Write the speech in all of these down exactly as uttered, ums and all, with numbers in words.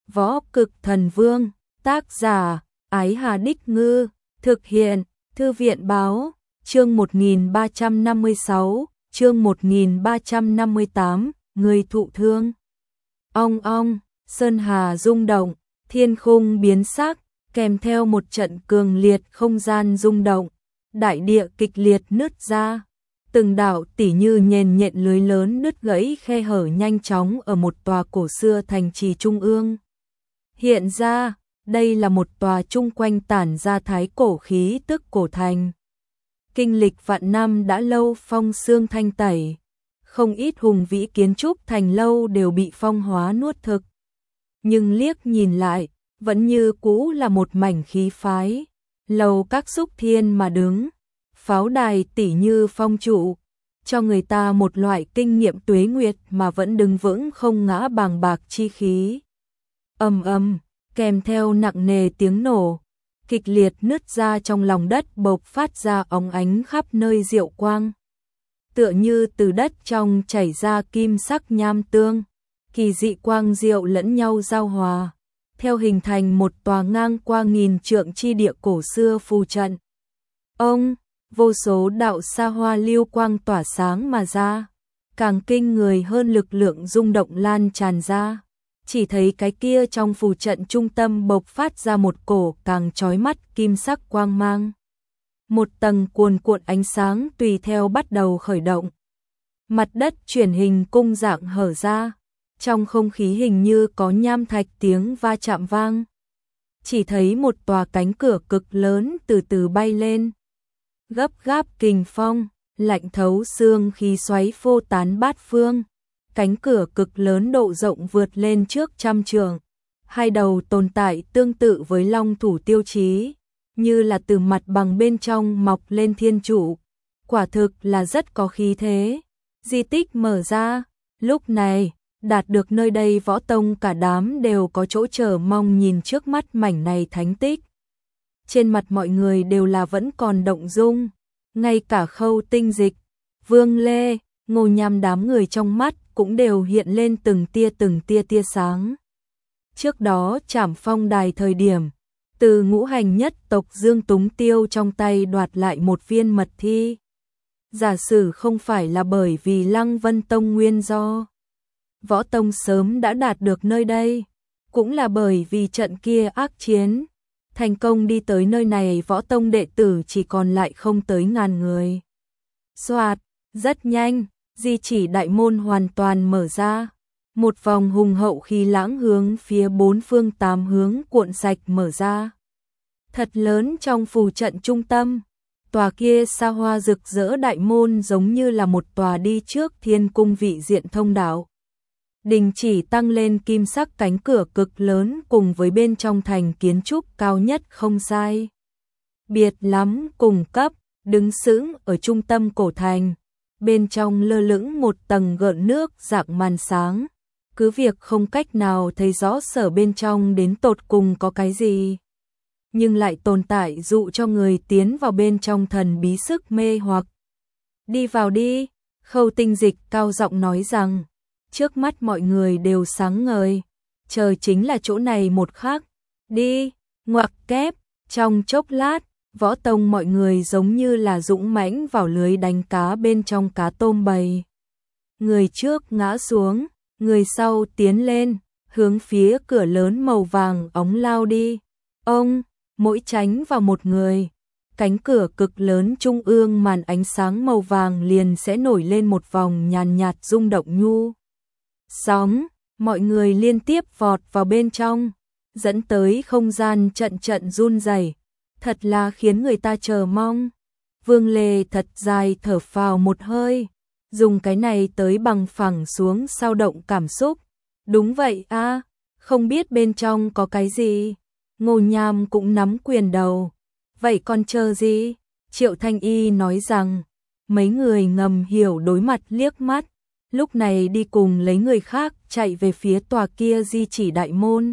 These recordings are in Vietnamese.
Võ Cực Thần Vương, tác giả, Ái Hà Đích Ngư, thực hiện, Thư viện Báo, chương một nghìn ba trăm năm mươi sáu, chương một nghìn ba trăm năm mươi tám, người thụ thương. Ong ong, sơn hà rung động, thiên khung biến sắc, kèm theo một trận cường liệt không gian rung động, đại địa kịch liệt nứt ra. Từng đạo tỉ như nhện nhện lưới lớn nứt gãy khe hở nhanh chóng ở một tòa cổ xưa thành trì trung ương. Hiện ra, đây là một tòa chung quanh tản ra thái cổ khí tức cổ thành. Kinh lịch vạn năm đã lâu phong xương thanh tẩy, không ít hùng vĩ kiến trúc thành lâu đều bị phong hóa nuốt thực. Nhưng liếc nhìn lại, vẫn như cũ là một mảnh khí phái, lầu các xúc thiên mà đứng. Pháo đài tỉ như phong trụ, cho người ta một loại kinh nghiệm tuế nguyệt mà vẫn đứng vững không ngã bàng bạc chi khí. Ầm ầm, kèm theo nặng nề tiếng nổ, kịch liệt nứt ra trong lòng đất bộc phát ra óng ánh khắp nơi diệu quang. Tựa như từ đất trong chảy ra kim sắc nham tương, kỳ dị quang diệu lẫn nhau giao hòa, theo hình thành một tòa ngang qua nghìn trượng chi địa cổ xưa phù trận. Ông vô số đạo sa hoa lưu quang tỏa sáng mà ra, càng kinh người hơn lực lượng rung động lan tràn ra. Chỉ thấy cái kia trong phù trận trung tâm bộc phát ra một cổ càng chói mắt kim sắc quang mang. Một tầng cuồn cuộn ánh sáng tùy theo bắt đầu khởi động. Mặt đất chuyển hình cung dạng hở ra, trong không khí hình như có nham thạch tiếng va chạm vang. Chỉ thấy một tòa cánh cửa cực lớn từ từ bay lên. Gấp gáp kình phong, lạnh thấu xương khí xoáy phô tán bát phương. Cánh cửa cực lớn độ rộng vượt lên trước trăm trượng. Hai đầu tồn tại tương tự với long thủ tiêu chí, như là từ mặt bằng bên trong mọc lên thiên trụ. Quả thực là rất có khí thế. Di tích mở ra, lúc này, đạt được nơi đây võ tông cả đám đều có chỗ chờ mong nhìn trước mắt mảnh này thánh tích. Trên mặt mọi người đều là vẫn còn động dung, ngay cả Khâu Tinh Dịch, Vương Lê, Ngô Nham đám người trong mắt cũng đều hiện lên từng tia từng tia tia sáng. Trước đó Trảm Phong Đài thời điểm, từ ngũ hành nhất tộc Dương Túng Tiêu trong tay đoạt lại một viên mật thi. Giả sử không phải là bởi vì Lăng Vân Tông nguyên do, Võ Tông sớm đã đạt được nơi đây, cũng là bởi vì trận kia ác chiến. Thành công đi tới nơi này Võ Tông đệ tử chỉ còn lại không tới ngàn người. Soạt, rất nhanh, di chỉ đại môn hoàn toàn mở ra. Một vòng hùng hậu khí lãng hướng phía bốn phương tám hướng cuộn sạch mở ra. Thật lớn trong phù trận trung tâm, tòa kia xa hoa rực rỡ đại môn giống như là một tòa đi trước thiên cung vị diện thông đạo. Đình chỉ tăng lên kim sắc cánh cửa cực lớn cùng với bên trong thành kiến trúc cao nhất không sai biệt lắm cùng cấp, đứng sững ở trung tâm cổ thành. Bên trong lơ lửng một tầng gợn nước dạng màn sáng, cứ việc không cách nào thấy rõ sở bên trong đến tột cùng có cái gì, nhưng lại tồn tại dụ cho người tiến vào bên trong thần bí sức mê hoặc. Đi vào đi, Khâu Tinh Dịch cao giọng nói rằng. Trước mắt mọi người đều sáng ngời, chờ chính là chỗ này một khắc. Đi, ngoặc kép, trong chốc lát, Võ Tông mọi người giống như là dũng mãnh vào lưới đánh cá bên trong cá tôm bầy. Người trước ngã xuống, người sau tiến lên, hướng phía cửa lớn màu vàng óng lao đi. Ông, mỗi tránh vào một người, cánh cửa cực lớn trung ương màn ánh sáng màu vàng liền sẽ nổi lên một vòng nhàn nhạt rung động nhu. Sóng, mọi người liên tiếp vọt vào bên trong, dẫn tới không gian trận trận run rẩy, thật là khiến người ta chờ mong. Vương Lê thật dài thở phào một hơi, dùng cái này tới bằng phẳng xuống sao động cảm xúc. Đúng vậy a, không biết bên trong có cái gì. Ngô Nham cũng nắm quyền đầu. Vậy còn chờ gì? Triệu Thanh Y nói rằng. Mấy người ngầm hiểu đối mặt liếc mắt. Lúc này đi cùng lấy người khác chạy về phía tòa kia di chỉ đại môn.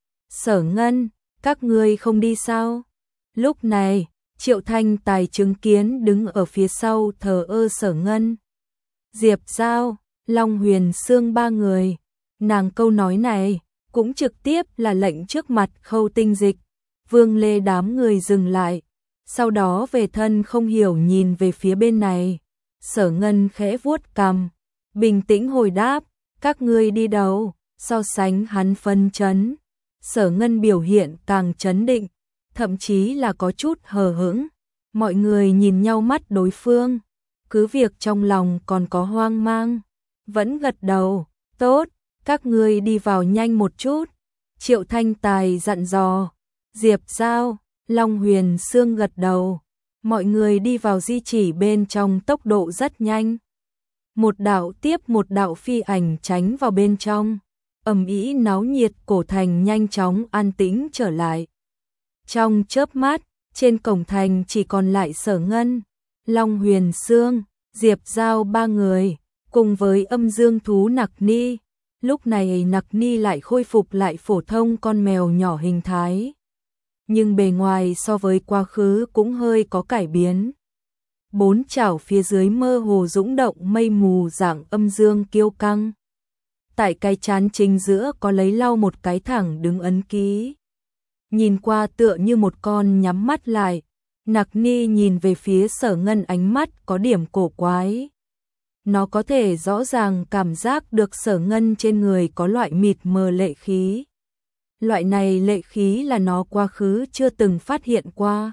Sở Ngân, các ngươi không đi sao? Lúc này, Triệu Thanh Tài chứng kiến đứng ở phía sau thờ ơ Sở Ngân. Diệp Giao, Long Huyền Sương ba người, nàng câu nói này, cũng trực tiếp là lệnh trước mặt Khâu Tinh Dịch. Vương Lê đám người dừng lại, sau đó về thân không hiểu nhìn về phía bên này. Sở Ngân khẽ vuốt cằm, bình tĩnh hồi đáp, các ngươi đi đâu? So sánh hắn phân chấn, Sở Ngân biểu hiện càng chấn định, thậm chí là có chút hờ hững. Mọi người nhìn nhau mắt đối phương, cứ việc trong lòng còn có hoang mang, vẫn gật đầu, tốt, các ngươi đi vào nhanh một chút. Triệu Thanh Tài dặn dò. Diệp Giao, Long Huyền Sương gật đầu, mọi người đi vào di chỉ bên trong tốc độ rất nhanh. Một đạo tiếp một đạo phi ảnh tránh vào bên trong, ầm ĩ náo nhiệt cổ thành nhanh chóng an tĩnh trở lại. Trong chớp mắt, trên cổng thành chỉ còn lại Sở Ngân, Long Huyền Sương, Diệp Giao ba người, cùng với âm dương thú Nặc Ni. Lúc này Nặc Ni lại khôi phục lại phổ thông con mèo nhỏ hình thái, nhưng bề ngoài so với quá khứ cũng hơi có cải biến. Bốn chảo phía dưới mơ hồ dũng động mây mù dạng âm dương kiêu căng. Tại cái chán chính giữa có lấy lau một cái thẳng đứng ấn ký. Nhìn qua tựa như một con nhắm mắt lại, Nặc Ni nhìn về phía Sở Ngân ánh mắt có điểm cổ quái. Nó có thể rõ ràng cảm giác được Sở Ngân trên người có loại mịt mờ lệ khí. Loại này lệ khí là nó quá khứ chưa từng phát hiện qua.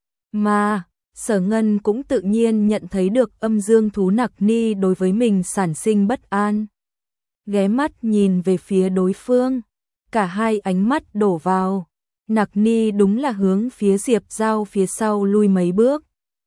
Mà, Sở Ngân cũng tự nhiên nhận thấy được âm dương thú Nặc Ni đối với mình sản sinh bất an. Ghé mắt nhìn về phía đối phương, cả hai ánh mắt đổ vào. Nặc Ni đúng là hướng phía Diệp Giao phía sau lui mấy bước.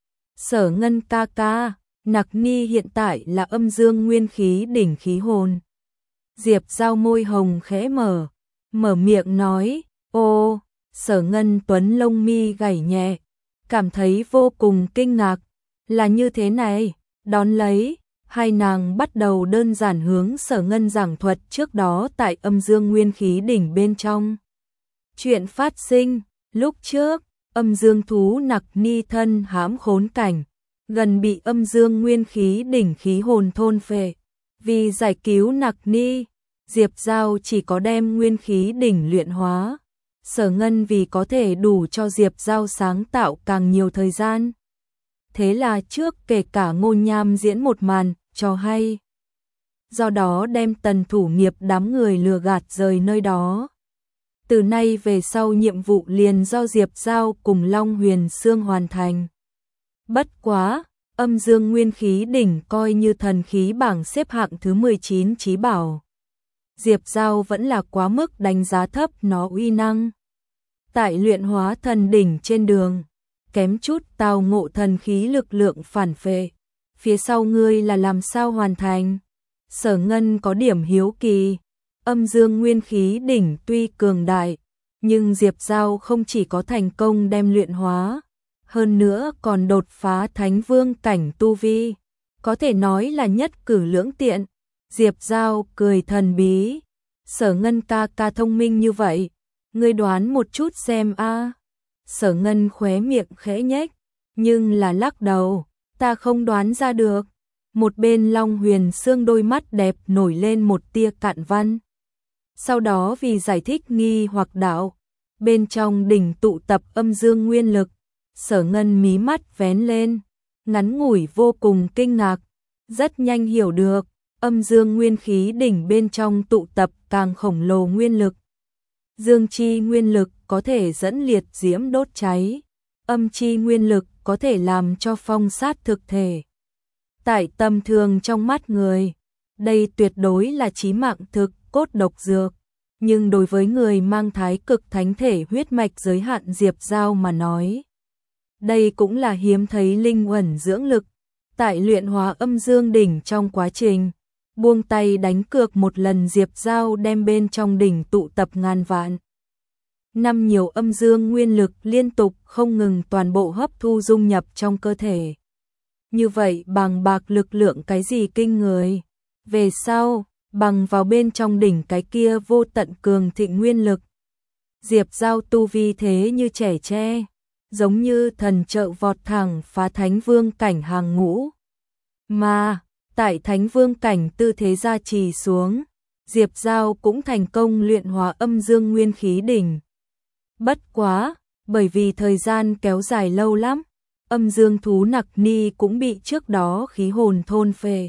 Sở Ngân ca ca, Nặc Ni hiện tại là âm dương nguyên khí đỉnh khí hồn. Diệp Giao môi hồng khẽ mở, mở miệng nói, ô, Sở Ngân tuấn lông mi gảy nhẹ, cảm thấy vô cùng kinh ngạc, là như thế này, đón lấy, hai nàng bắt đầu đơn giản hướng Sở Ngân giảng thuật trước đó tại âm dương nguyên khí đỉnh bên trong. Chuyện phát sinh, lúc trước, âm dương thú Nặc Ni thân hãm khốn cảnh, gần bị âm dương nguyên khí đỉnh khí hồn thôn phệ. Vì giải cứu Nặc Ni, Diệp Giao chỉ có đem nguyên khí đỉnh luyện hóa. Sở Ngân vì có thể đủ cho Diệp Giao sáng tạo càng nhiều thời gian. Thế là trước kể cả Ngô Nham diễn một màn, cho hay. Do đó đem Tần Thủ Nghiệp đám người lừa gạt rời nơi đó. Từ nay về sau nhiệm vụ liền do Diệp Giao cùng Long Huyền Sương hoàn thành. Bất quá, âm dương nguyên khí đỉnh coi như thần khí bảng xếp hạng thứ mười chín chí bảo. Diệp Giao vẫn là quá mức đánh giá thấp nó uy năng. Tại luyện hóa thần đỉnh trên đường, kém chút tao ngộ thần khí lực lượng phản phệ. Phía sau ngươi là làm sao hoàn thành? Sở Ngân có điểm hiếu kỳ. Âm dương nguyên khí đỉnh tuy cường đại, nhưng Diệp Giao không chỉ có thành công đem luyện hóa, hơn nữa còn đột phá thánh vương cảnh tu vi, có thể nói là nhất cử lưỡng tiện. Diệp Giao cười thần bí, Sở Ngân ca ca thông minh như vậy, ngươi đoán một chút xem a. Sở Ngân khóe miệng khẽ nhếch, nhưng là lắc đầu, ta không đoán ra được. Một bên Long Huyền Sương đôi mắt đẹp nổi lên một tia cạn văn. Sau đó vì giải thích nghi hoặc đạo, bên trong đỉnh tụ tập âm dương nguyên lực, Sở Ngân mí mắt vén lên, ngắn ngủi vô cùng kinh ngạc, rất nhanh hiểu được, âm dương nguyên khí đỉnh bên trong tụ tập càng khổng lồ nguyên lực. Dương chi nguyên lực có thể dẫn liệt diễm đốt cháy, âm chi nguyên lực có thể làm cho phong sát thực thể. Tại tầm thường trong mắt người, đây tuyệt đối là chí mạng thực, cốt độc dược, nhưng đối với người mang thái cực thánh thể huyết mạch giới hạn Diệp Giao mà nói, đây cũng là hiếm thấy linh uẩn dưỡng lực. Tại luyện hóa âm dương đỉnh trong quá trình, buông tay đánh cược một lần Diệp Giao đem bên trong đỉnh tụ tập ngàn vạn năm nhiều âm dương nguyên lực liên tục không ngừng toàn bộ hấp thu dung nhập trong cơ thể. Như vậy bằng bạc lực lượng cái gì kinh người. Về sau, bằng vào bên trong đỉnh cái kia vô tận cường thịnh nguyên lực. Diệp Giao tu vi thế như trẻ tre, giống như thần trợ vọt thẳng phá thánh vương cảnh hàng ngũ. Mà, tại thánh vương cảnh tư thế gia trì xuống, Diệp Giao cũng thành công luyện hóa âm dương nguyên khí đỉnh. Bất quá, bởi vì thời gian kéo dài lâu lắm, âm dương thú Nặc Ni cũng bị trước đó khí hồn thôn phệ.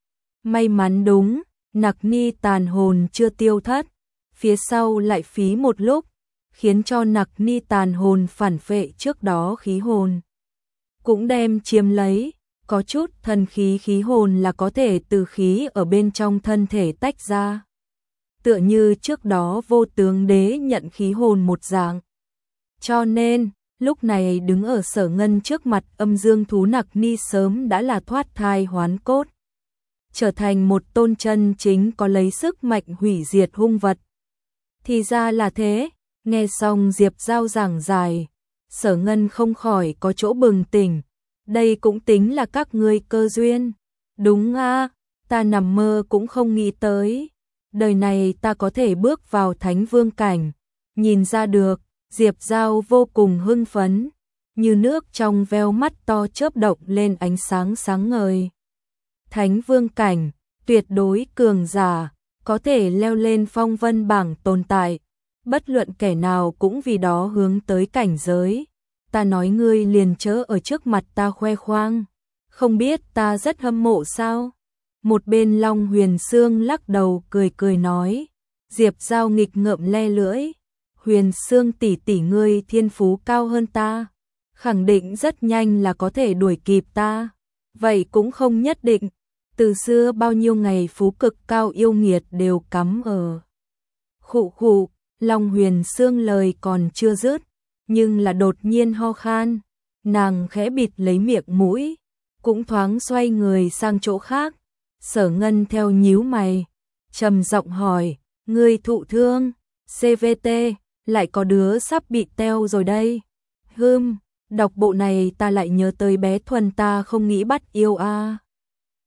May mắn đúng, Nặc Ni tàn hồn chưa tiêu thất, phía sau lại phí một lúc, khiến cho Nặc Ni tàn hồn phản phệ trước đó khí hồn cũng đem chiếm lấy. Có chút thần khí khí hồn là có thể từ khí ở bên trong thân thể tách ra, tựa như trước đó Vô Tướng Đế nhận khí hồn một dạng. Cho nên, lúc này đứng ở Sở Ngân trước mặt âm dương thú Nặc Ni sớm đã là thoát thai hoán cốt, trở thành một tôn chân chính có lấy sức mạnh hủy diệt hung vật. Thì ra là thế, nghe xong Diệp Giao giảng giải, Sở Ngân không khỏi có chỗ bừng tỉnh. Đây cũng tính là các ngươi cơ duyên. Đúng a, ta nằm mơ cũng không nghĩ tới. Đời này ta có thể bước vào Thánh Vương cảnh. Nhìn ra được, Diệp Giao vô cùng hưng phấn, như nước trong veo mắt to chớp động lên ánh sáng sáng ngời. Thánh Vương cảnh, tuyệt đối cường giả, có thể leo lên phong vân bảng tồn tại. Bất luận kẻ nào cũng vì đó hướng tới cảnh giới. Ta nói ngươi liền chớ ở trước mặt ta khoe khoang, không biết ta rất hâm mộ sao? Một bên Long Huyền Sương lắc đầu cười cười nói. Diệp Giao nghịch ngợm le lưỡi, Huyền Sương tỷ tỷ ngươi thiên phú cao hơn ta, khẳng định rất nhanh là có thể đuổi kịp ta. Vậy cũng không nhất định, từ xưa bao nhiêu ngày phú cực cao yêu nghiệt đều cắm ở. Khụ khụ, Long Huyền Sương lời còn chưa dứt, nhưng là đột nhiên ho khan, nàng khẽ bịt lấy miệng mũi, cũng thoáng xoay người sang chỗ khác. Sở Ngân theo nhíu mày, trầm giọng hỏi, ngươi thụ thương, xê vê tê, lại có đứa sắp bị teo rồi đây. Hừm, đọc bộ này ta lại nhớ tới bé Thuần ta không nghĩ bắt yêu a. À.